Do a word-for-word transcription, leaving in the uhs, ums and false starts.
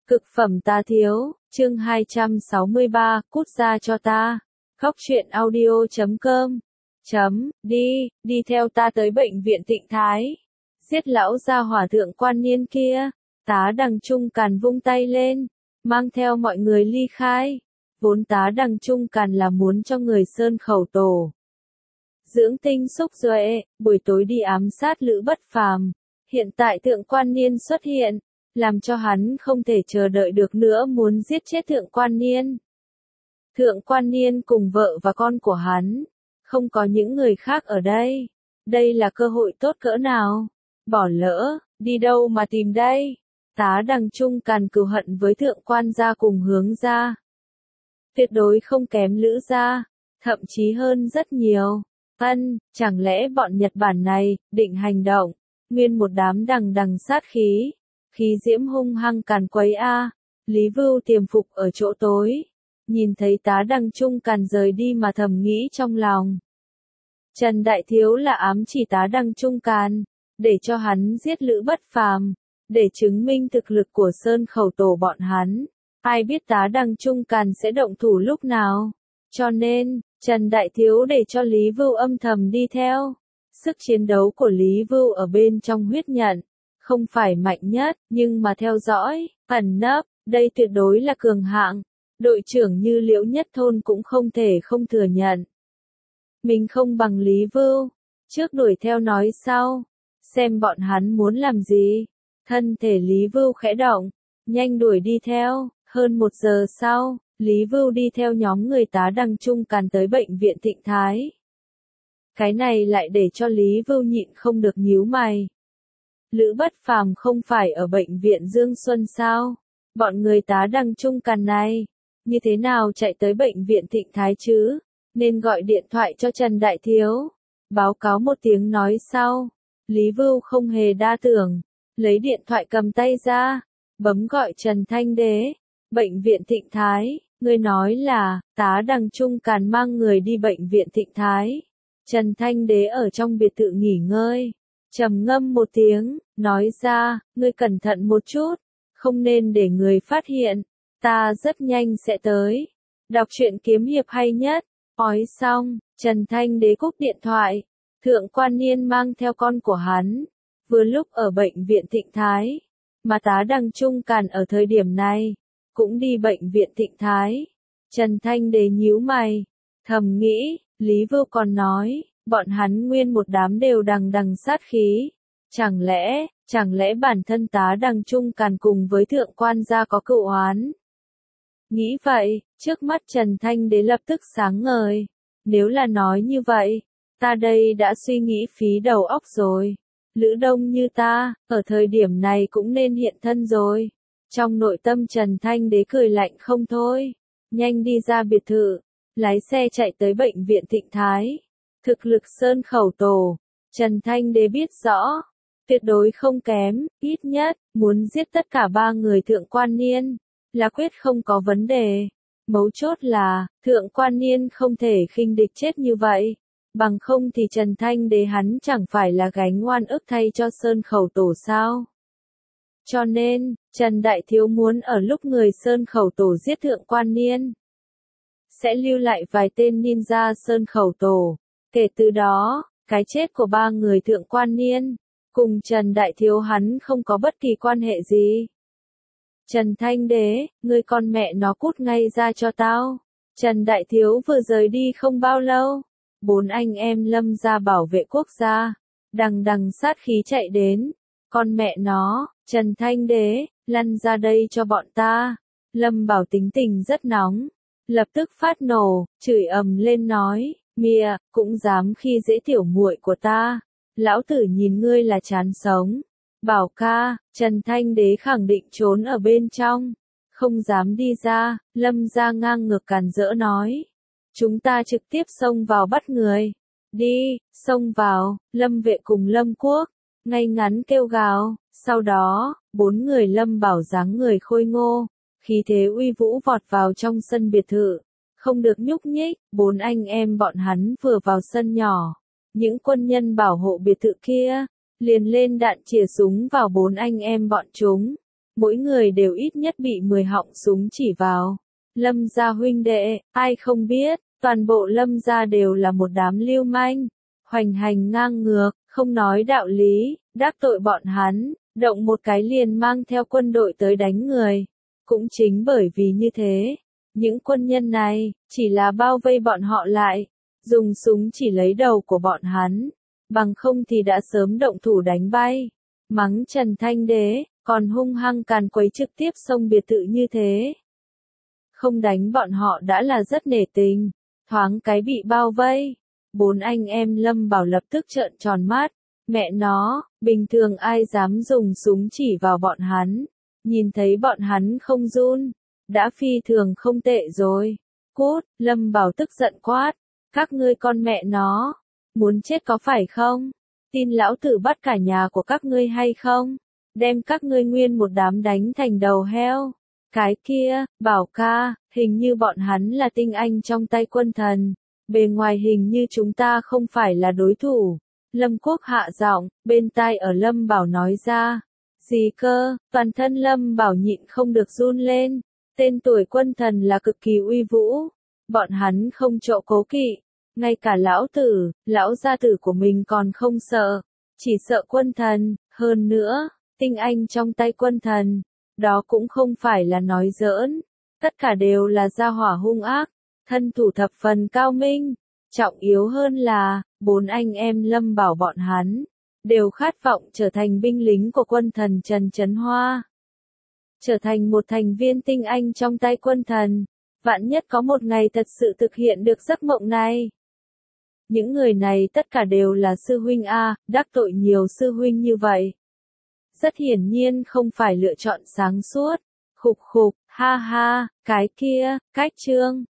Cực phẩm tá thiếu, chương hai trăm sáu mươi ba, cút ra cho ta. Góc truyện audio chấm com. Chấm, đi, đi theo ta tới bệnh viện Tịnh Thái. Giết lão gia hỏa thượng quan niên kia. Tá Đằng Trung Càn vung tay lên, mang theo mọi người ly khai. Vốn Tá Đằng Trung Càn là muốn cho người sơn khẩu tổ dưỡng tinh xúc duệ, buổi tối đi ám sát Lữ Bất Phàm. Hiện tại thượng quan niên xuất hiện, làm cho hắn không thể chờ đợi được nữa muốn giết chết thượng quan niên. Thượng quan niên cùng vợ và con của hắn, không có những người khác ở đây. Đây là cơ hội tốt cỡ nào? Bỏ lỡ, đi đâu mà tìm đây? Tá Đằng Trung Càn cừu hận với thượng quan gia cùng Hướng gia. Tuyệt đối không kém Lữ gia, thậm chí hơn rất nhiều. Ân, chẳng lẽ bọn Nhật Bản này, định hành động, nguyên một đám đằng đằng sát khí. Khí diễm hung hăng càn quấy a. Lý Vưu tiềm phục ở chỗ tối, nhìn thấy Tá Đằng Trung Càn rời đi mà thầm nghĩ trong lòng. Trần Đại Thiếu là ám chỉ Tá Đằng Trung Càn, để cho hắn giết Lữ Bất Phàm, để chứng minh thực lực của sơn khẩu tổ bọn hắn. Ai biết Tá Đằng Trung Càn sẽ động thủ lúc nào. Cho nên, Trần Đại Thiếu để cho Lý Vưu âm thầm đi theo. Sức chiến đấu của Lý Vưu ở bên trong huyết nhận không phải mạnh nhất, nhưng mà theo dõi, ẩn nấp, đây tuyệt đối là cường hạng. Đội trưởng như Liễu Nhất Thôn cũng không thể không thừa nhận. Mình không bằng Lý Vưu, trước đuổi theo nói sau, xem bọn hắn muốn làm gì. Thân thể Lý Vưu khẽ động, nhanh đuổi đi theo. Hơn một giờ sau, Lý Vưu đi theo nhóm người Tá Đằng Trung Càn tới bệnh viện Tịnh Thái. Cái này lại để cho Lý Vưu nhịn không được nhíu mày. Lữ Bất Phàm không phải ở bệnh viện Dương Xuân sao? Bọn người Tá Đằng Trung Càn này, như thế nào chạy tới bệnh viện Tịnh Thái chứ? Nên gọi điện thoại cho Trần Đại Thiếu, báo cáo một tiếng nói sau. Lý Vưu không hề đa tưởng, lấy điện thoại cầm tay ra, bấm gọi Trần Thanh Đế. Bệnh viện Tịnh Thái, người nói là, Tá Đằng Trung Càn mang người đi bệnh viện Tịnh Thái. Trần Thanh Đế ở trong biệt thự nghỉ ngơi, trầm ngâm một tiếng, nói ra, ngươi cẩn thận một chút, không nên để người phát hiện, ta rất nhanh sẽ tới. Đọc truyện kiếm hiệp hay nhất. Nói xong, Trần Thanh Đế cúp điện thoại. Thượng quan niên mang theo con của hắn, vừa lúc ở bệnh viện Tịnh Thái, mà Tá Đằng Trung Càn ở thời điểm này cũng đi bệnh viện Tịnh Thái. Trần Thanh Đế nhíu mày, thầm nghĩ, Lý Vưu còn nói, bọn hắn nguyên một đám đều đằng đằng sát khí. Chẳng lẽ, chẳng lẽ bản thân Tá Đằng Trung Càn cùng với thượng quan gia có cựu oán? Nghĩ vậy, trước mắt Trần Thanh Đế lập tức sáng ngời. Nếu là nói như vậy, ta đây đã suy nghĩ phí đầu óc rồi. Lữ Đông như ta, ở thời điểm này cũng nên hiện thân rồi. Trong nội tâm Trần Thanh Đế cười lạnh không thôi. Nhanh đi ra biệt thự, lái xe chạy tới bệnh viện Tịnh Thái. Thực lực sơn khẩu tổ, Trần Thanh Đế biết rõ, tuyệt đối không kém, ít nhất, muốn giết tất cả ba người thượng quan niên, là quyết không có vấn đề. Mấu chốt là, thượng quan niên không thể khinh địch chết như vậy. Bằng không thì Trần Thanh Đế hắn chẳng phải là gánh oan ức thay cho sơn khẩu tổ sao. Cho nên, Trần Đại Thiếu muốn ở lúc người sơn khẩu tổ giết thượng quan niên, sẽ lưu lại vài tên ninja sơn khẩu tổ. Kể từ đó, cái chết của ba người thượng quan niên, cùng Trần Đại Thiếu hắn không có bất kỳ quan hệ gì. Trần Thanh Đế, ngươi con mẹ nó cút ngay ra cho tao. Trần Đại Thiếu vừa rời đi không bao lâu, bốn anh em Lâm gia bảo vệ quốc gia, đằng đằng sát khí chạy đến. Con mẹ nó, Trần Thanh Đế, lăn ra đây cho bọn ta. Lâm Bảo tính tình rất nóng, lập tức phát nổ, chửi ầm lên nói, mịa, cũng dám khi dễ tiểu muội của ta. Lão tử nhìn ngươi là chán sống. Bảo ca, Trần Thanh Đế khẳng định trốn ở bên trong, không dám đi ra. Lâm gia ngang ngược càn rỡ nói, chúng ta trực tiếp xông vào bắt người. Đi, xông vào. Lâm vệ cùng Lâm Quốc ngay ngắn kêu gào. Sau đó, bốn người Lâm Bảo dáng người khôi ngô, khí thế uy vũ vọt vào trong sân biệt thự, không được nhúc nhích. Bốn anh em bọn hắn vừa vào sân nhỏ, những quân nhân bảo hộ biệt thự kia liền lên đạn chĩa súng vào bốn anh em bọn chúng. mỗi người đều ít nhất bị mười họng súng chỉ vào. Lâm gia huynh đệ, ai không biết, toàn bộ Lâm gia đều là một đám lưu manh, hoành hành ngang ngược, không nói đạo lý, đắc tội bọn hắn, động một cái liền mang theo quân đội tới đánh người. Cũng chính bởi vì như thế, những quân nhân này, chỉ là bao vây bọn họ lại, dùng súng chỉ lấy đầu của bọn hắn, bằng không thì đã sớm động thủ đánh bay. Mắng Trần Thanh Đế, còn hung hăng càn quấy trực tiếp xông biệt thự như thế. Không đánh bọn họ đã là rất nể tình, thoáng cái bị bao vây. Bốn anh em Lâm Bảo lập tức trợn tròn mắt, mẹ nó, bình thường ai dám dùng súng chỉ vào bọn hắn, nhìn thấy bọn hắn không run, đã phi thường không tệ rồi. Cút, Lâm Bảo tức giận quát, các ngươi con mẹ nó, muốn chết có phải không? Tin lão tử bắt cả nhà của các ngươi hay không? Đem các ngươi nguyên một đám đánh thành đầu heo. Cái kia, Bảo ca, hình như bọn hắn là tinh anh trong tay quân thần, bề ngoài hình như chúng ta không phải là đối thủ. Lâm Quốc hạ giọng, bên tai ở Lâm Bảo nói ra. Gì cơ, toàn thân Lâm Bảo nhịn không được run lên. Tên tuổi quân thần là cực kỳ uy vũ. Bọn hắn không trộ cố kỵ. Ngay cả lão tử, lão gia tử của mình còn không sợ. Chỉ sợ quân thần, hơn nữa, tinh anh trong tay quân thần. Đó cũng không phải là nói giỡn. Tất cả đều là gia hỏa hung ác. Thân thủ thập phần cao minh. Trọng yếu hơn là, bốn anh em Lâm Bảo bọn hắn, đều khát vọng trở thành binh lính của quân thần Trần Chấn Hoa. Trở thành một thành viên tinh anh trong tay quân thần, vạn nhất có một ngày thật sự thực hiện được giấc mộng này. Những người này tất cả đều là sư huynh A, đắc tội nhiều sư huynh như vậy. Rất hiển nhiên không phải lựa chọn sáng suốt. Khục khục, ha ha, cái kia, cách trương,